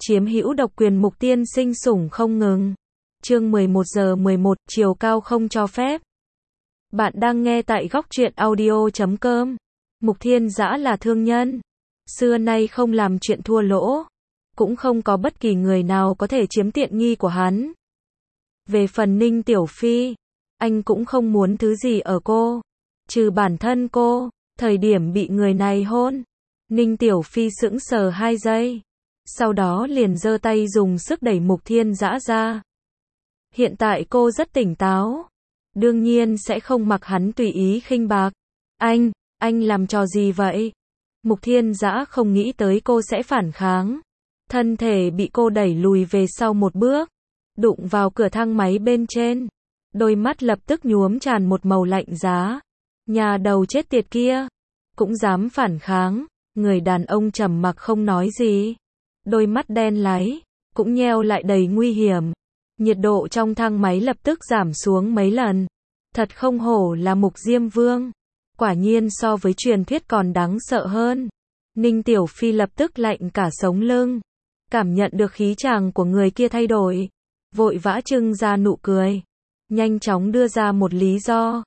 chiếm hữu độc quyền Mục Tiên Sinh sủng không ngừng. Chương 11 giờ 11, chiều cao không cho phép. Bạn đang nghe tại góc truyện audio.com. Mục Thiên Dã là thương nhân, xưa nay không làm chuyện thua lỗ, cũng không có bất kỳ người nào có thể chiếm tiện nghi của hắn. Về phần Ninh Tiểu Phi, anh cũng không muốn thứ gì ở cô, trừ bản thân cô. Thời điểm bị người này hôn, Ninh Tiểu Phi sững sờ 2 giây, sau đó liền giơ tay dùng sức đẩy Mục Thiên Dã ra. Hiện tại cô rất tỉnh táo, đương nhiên sẽ không mặc hắn tùy ý khinh bạc. Anh làm trò gì vậy? Mục Thiên Dã không nghĩ tới cô sẽ phản kháng. Thân thể bị cô đẩy lùi về sau một bước, đụng vào cửa thang máy bên trên. Đôi mắt lập tức nhuốm tràn một màu lạnh giá. Nhà đầu chết tiệt kia, cũng dám phản kháng. Người đàn ông trầm mặc không nói gì. Đôi mắt đen láy, cũng nheo lại đầy nguy hiểm. Nhiệt độ trong thang máy lập tức giảm xuống mấy lần. Thật không hổ là Mục Diêm Vương. Quả nhiên so với truyền thuyết còn đáng sợ hơn. Ninh Tiểu Phi lập tức lạnh cả sống lưng. Cảm nhận được khí chàng của người kia thay đổi, vội vã trưng ra nụ cười. Nhanh chóng đưa ra một lý do.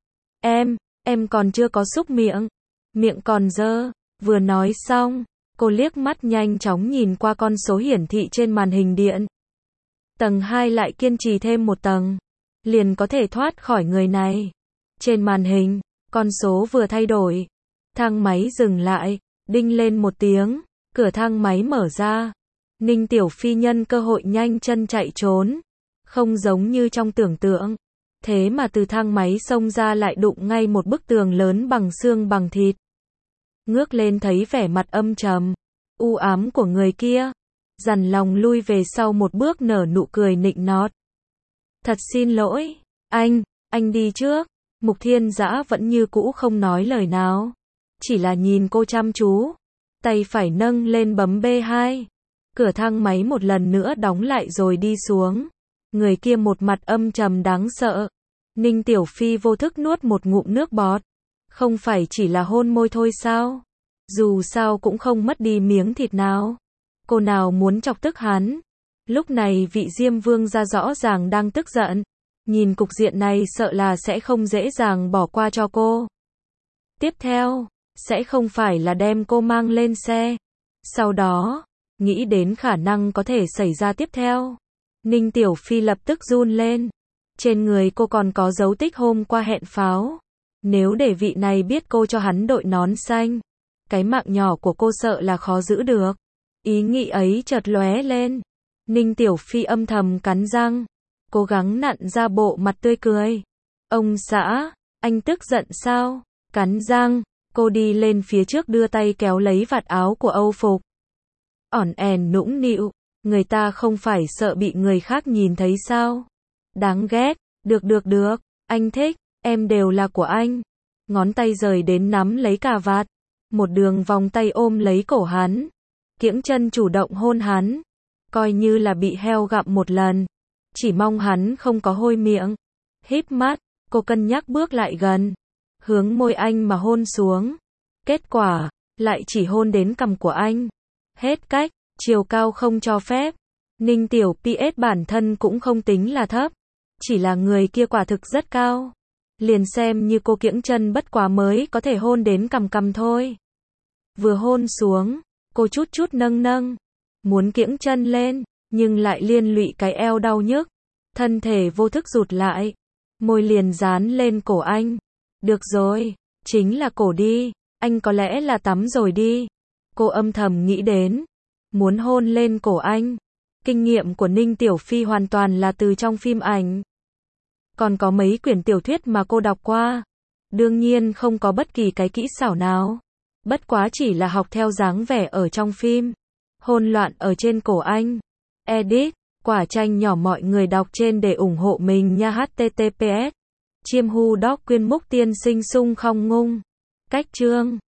Em còn chưa có xúc miệng. Miệng còn dơ. Vừa nói xong, cô liếc mắt nhanh chóng nhìn qua con số hiển thị trên màn hình điện. Tầng 2 lại kiên trì thêm một tầng, liền có thể thoát khỏi người này. Trên màn hình, con số vừa thay đổi. Thang máy dừng lại, đinh lên một tiếng, cửa thang máy mở ra. Ninh Tiểu Phi nhân cơ hội nhanh chân chạy trốn. Không giống như trong tưởng tượng. Thế mà từ thang máy xông ra lại đụng ngay một bức tường lớn bằng xương bằng thịt. Ngước lên thấy vẻ mặt âm trầm, u ám của người kia. Dằn lòng lui về sau một bước nở nụ cười nịnh nọt. Thật xin lỗi, anh đi trước. Mục Thiên Dã vẫn như cũ không nói lời nào. Chỉ là nhìn cô chăm chú. Tay phải nâng lên bấm B2. Cửa thang máy một lần nữa đóng lại rồi đi xuống. Người kia một mặt âm trầm đáng sợ. Ninh Tiểu Phi vô thức nuốt một ngụm nước bọt. Không phải chỉ là hôn môi thôi sao? Dù sao cũng không mất đi miếng thịt nào. Cô nào muốn chọc tức hắn. Lúc này vị Diêm Vương ra rõ ràng đang tức giận. Nhìn cục diện này sợ là sẽ không dễ dàng bỏ qua cho cô. Tiếp theo, sẽ không phải là đem cô mang lên xe. Sau đó, nghĩ đến khả năng có thể xảy ra tiếp theo. Ninh Tiểu Phi lập tức run lên. Trên người cô còn có dấu tích hôm qua hẹn pháo. Nếu để vị này biết cô cho hắn đội nón xanh, cái mạng nhỏ của cô sợ là khó giữ được. Ý nghĩ ấy chợt lóe lên. Ninh Tiểu Phi âm thầm cắn răng, cố gắng nặn ra bộ mặt tươi cười. Ông xã, anh tức giận sao? Cắn răng, cô đi lên phía trước đưa tay kéo lấy vạt áo của Âu phục. Ỏn ẻn nũng nịu, người ta không phải sợ bị người khác nhìn thấy sao? Đáng ghét, được, anh thích, em đều là của anh. Ngón tay rời đến nắm lấy cà vạt, một đường vòng tay ôm lấy cổ hắn. Kiễng chân chủ động hôn hắn, coi như là bị heo gặm một lần. Chỉ mong hắn không có hôi miệng. Híp mắt, cô cân nhắc bước lại gần, hướng môi anh mà hôn xuống. Kết quả, lại chỉ hôn đến cằm của anh. Hết cách, chiều cao không cho phép. Ninh Tiểu PS bản thân cũng không tính là thấp, chỉ là người kia quả thực rất cao. Liền xem như cô kiễng chân bất quá mới có thể hôn đến cằm thôi. Vừa hôn xuống, cô chút nâng, muốn kiễng chân lên, nhưng lại liên lụy cái eo đau nhức. Thân thể vô thức rụt lại, môi liền dán lên cổ anh. Được rồi, chính là cổ đi, anh có lẽ là tắm rồi đi. Cô âm thầm nghĩ đến, muốn hôn lên cổ anh. Kinh nghiệm của Ninh Tiểu Phi hoàn toàn là từ trong phim ảnh. Còn có mấy quyển tiểu thuyết mà cô đọc qua. Đương nhiên không có bất kỳ cái kỹ xảo nào. Bất quá chỉ là học theo dáng vẻ ở trong phim. Hôn loạn ở trên cổ anh. Edit, quả tranh nhỏ mọi người đọc trên để ủng hộ mình nha. HTTPS. Chiêm hu đóc quyên Mục Tiên Sinh sung không ngung. Cách chương